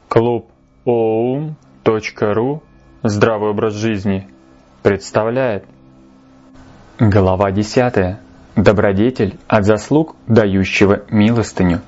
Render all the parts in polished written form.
Клуб oum.ru «Здравый образ жизни» представляет. Глава 10. Добродетель от заслуг дающего милостыню.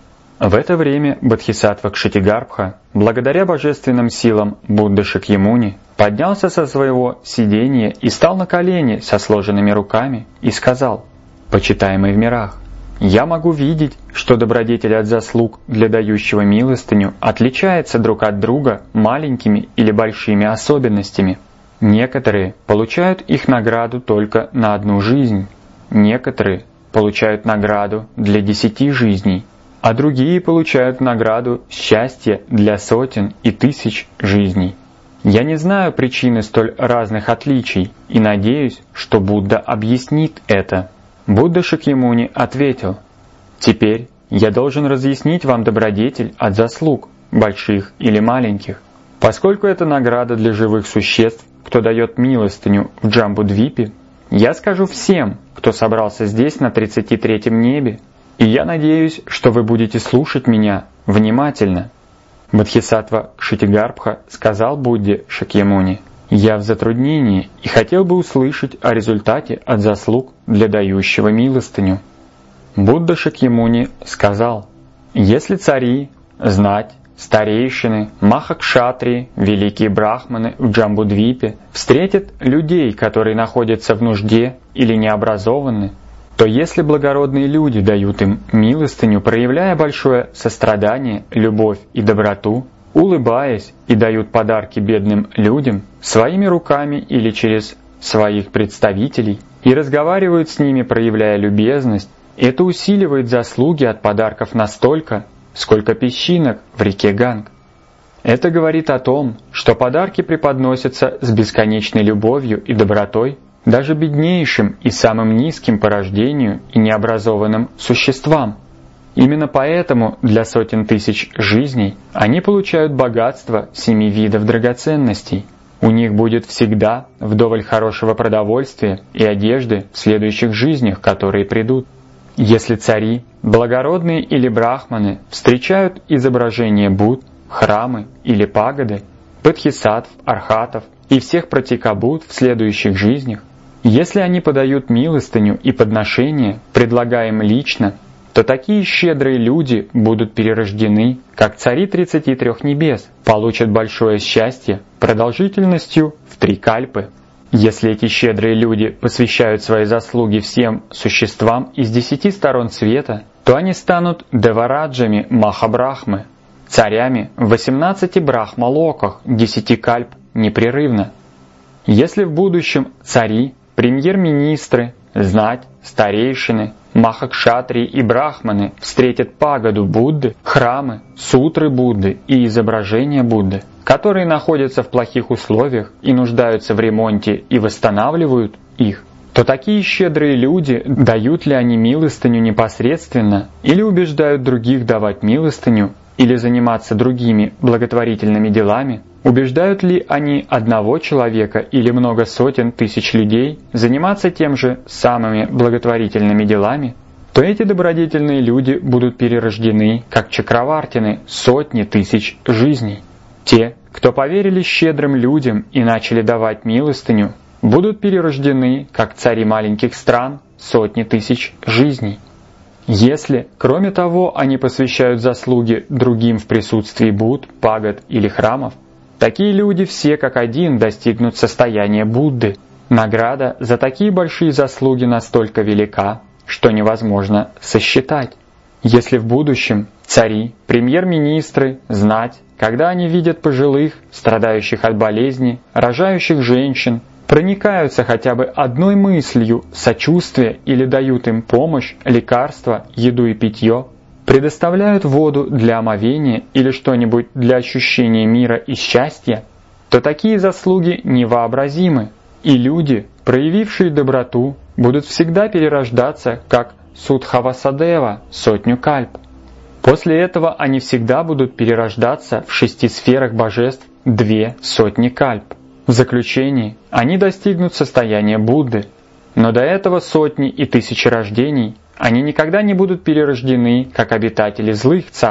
В это время Бодхисаттва Кшитигарбха, благодаря божественным силам Будды Шакьямуни, поднялся со своего сидения и стал на колени со сложенными руками и сказал: «Почитаемый в мирах, я могу видеть, что добродетель от заслуг для дающего милостыню отличается друг от друга маленькими или большими особенностями. Некоторые получают их награду только на одну жизнь, некоторые получают награду для 10 жизней, а другие получают награду счастья для сотен и тысяч жизней. Я не знаю причины столь разных отличий и надеюсь, что Будда объяснит это». Будда Шакьямуни ответил: «Теперь я должен разъяснить вам добродетель от заслуг, больших или маленьких. Поскольку это награда для живых существ, кто дает милостыню в Джамбудвипе, я скажу всем, кто собрался здесь на 33-м небе, и я надеюсь, что вы будете слушать меня внимательно». Бодхисаттва Кшитигарбха сказал Будде Шакьямуни: «Я в затруднении и хотел бы услышать о результате от заслуг для дающего милостыню». Будда Шакьямуни сказал: «Если цари, знать, старейшины, махакшатрии, великие брахманы в Джамбудвипе встретят людей, которые находятся в нужде или необразованы, то если благородные люди дают им милостыню, проявляя большое сострадание, любовь и доброту, улыбаясь и дают подарки бедным людям своими руками или через своих представителей, и разговаривают с ними, проявляя любезность, это усиливает заслуги от подарков настолько, сколько песчинок в реке Ганг. Это говорит о том, что подарки преподносятся с бесконечной любовью и добротой даже беднейшим и самым низким по рождению и необразованным существам. Именно поэтому для сотен тысяч жизней они получают богатство 7 видов драгоценностей. У них будет всегда вдоволь хорошего продовольствия и одежды в следующих жизнях, которые придут. Если цари, благородные или брахманы встречают изображения Будд, храмы или пагоды, бодхисаттв, архатов и всех пратикабуд в следующих жизнях, если они подают милостыню и подношения, предлагаем лично, то такие щедрые люди будут перерождены, как цари 33 небес, получат большое счастье продолжительностью в 3 кальпы. Если эти щедрые люди посвящают свои заслуги всем существам из 10 сторон света, то они станут девараджами Махабрахмы, царями в 18 брахмалоках 10 кальп непрерывно. Если в будущем цари, премьер-министры, знать, старейшины, махакшатрии и брахманы встретят пагоду Будды, храмы, сутры Будды и изображения Будды, которые находятся в плохих условиях и нуждаются в ремонте и восстанавливают их, то такие щедрые люди, дают ли они милостыню непосредственно или убеждают других давать милостыню или заниматься другими благотворительными делами, убеждают ли они одного человека или много сотен тысяч людей заниматься тем же самыми благотворительными делами, то эти добродетельные люди будут перерождены, как чакравартины, сотни тысяч жизней. Те, кто поверили щедрым людям и начали давать милостыню, будут перерождены, как цари маленьких стран, сотни тысяч жизней. Если, кроме того, они посвящают заслуги другим в присутствии Будд, пагод или храмов, такие люди все как один достигнут состояния Будды. Награда за такие большие заслуги настолько велика, что невозможно сосчитать. Если в будущем цари, премьер-министры, знать, когда они видят пожилых, страдающих от болезни, рожающих женщин, проникаются хотя бы одной мыслью сочувствия или дают им помощь, лекарства, еду и питье, предоставляют воду для омовения или что-нибудь для ощущения мира и счастья, то такие заслуги невообразимы, и люди, проявившие доброту, будут всегда перерождаться как Судхавасадева 100 кальп. После этого они всегда будут перерождаться в 6 сферах божеств 200 кальп. В заключении они достигнут состояния Будды, но до этого сотни и тысячи рождений они никогда не будут перерождены как обитатели злых царств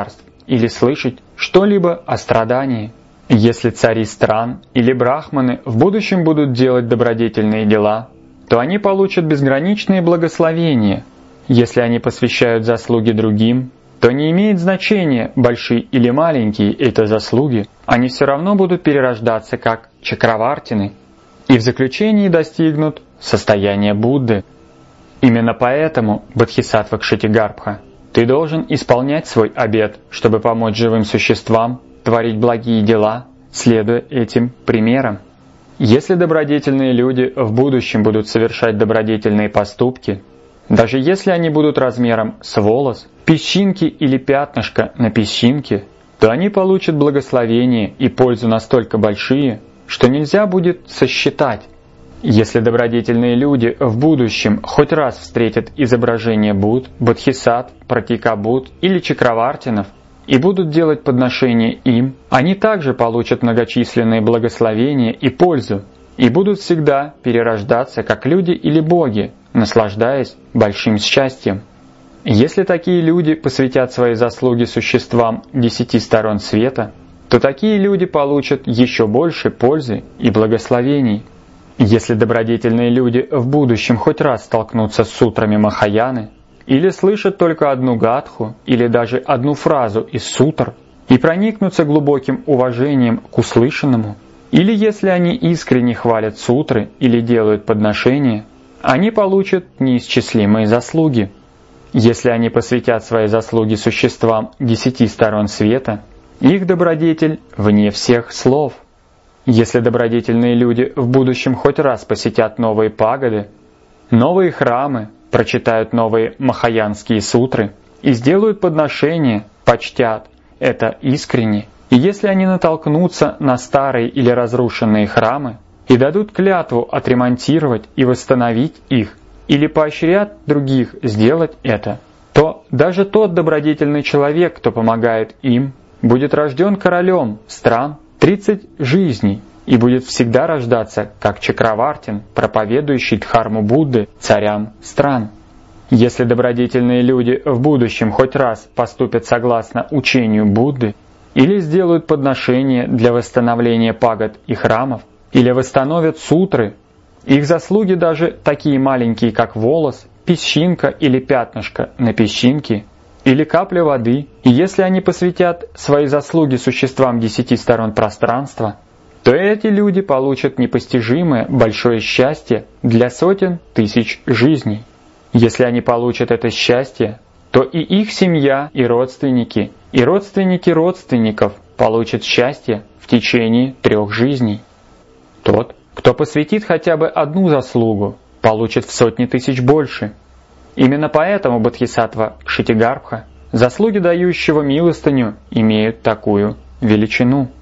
или слышать что-либо о страдании. Если цари стран или брахманы в будущем будут делать добродетельные дела, то они получат безграничные благословения. Если они посвящают заслуги другим, то не имеет значения, большие или маленькие это заслуги, они все равно будут перерождаться как чакравартины и в заключении достигнут состояния Будды. Именно поэтому, Бодхисаттва Кшитигарбха, ты должен исполнять свой обет, чтобы помочь живым существам творить благие дела, следуя этим примерам. Если добродетельные люди в будущем будут совершать добродетельные поступки, даже если они будут размером с волос, песчинки или пятнышко на песчинке, то они получат благословение и пользу настолько большие, что нельзя будет сосчитать. Если добродетельные люди в будущем хоть раз встретят изображение Будд, Бодхисаттв, Пратикабудд или Чакравартинов и будут делать подношения им, они также получат многочисленные благословения и пользу, и будут всегда перерождаться как люди или боги, наслаждаясь большим счастьем. Если такие люди посвятят свои заслуги существам 10 сторон света, то такие люди получат еще больше пользы и благословений. Если добродетельные люди в будущем хоть раз столкнутся с сутрами Махаяны, или слышат только одну гатху, или даже одну фразу из сутр, и проникнутся глубоким уважением к услышанному, или если они искренне хвалят сутры или делают подношения, они получат неисчислимые заслуги. Если они посвятят свои заслуги существам 10 сторон света, их добродетель вне всех слов. Если добродетельные люди в будущем хоть раз посетят новые пагоды, новые храмы, прочитают новые махаянские сутры и сделают подношения, почтят это искренне, и если они натолкнутся на старые или разрушенные храмы и дадут клятву отремонтировать и восстановить их, или поощрят других сделать это, то даже тот добродетельный человек, кто помогает им, будет рожден королем стран 30 жизней и будет всегда рождаться как Чакравартин, проповедующий Дхарму Будды царям стран. Если добродетельные люди в будущем хоть раз поступят согласно учению Будды, или сделают подношения для восстановления пагод и храмов, или восстановят сутры, их заслуги даже такие маленькие, как волос, песчинка или пятнышко на песчинке, или капля воды, и если они посвятят свои заслуги существам 10 сторон пространства, то эти люди получат непостижимое большое счастье для сотен тысяч жизней. Если они получат это счастье, то и их семья, и родственники родственников получат счастье в течение 3 жизней. Тот, кто посвятит хотя бы одну заслугу, получит в сотни тысяч больше. Именно поэтому Бодхисаттва Кшитигарбха заслуги дающего милостыню имеют такую величину.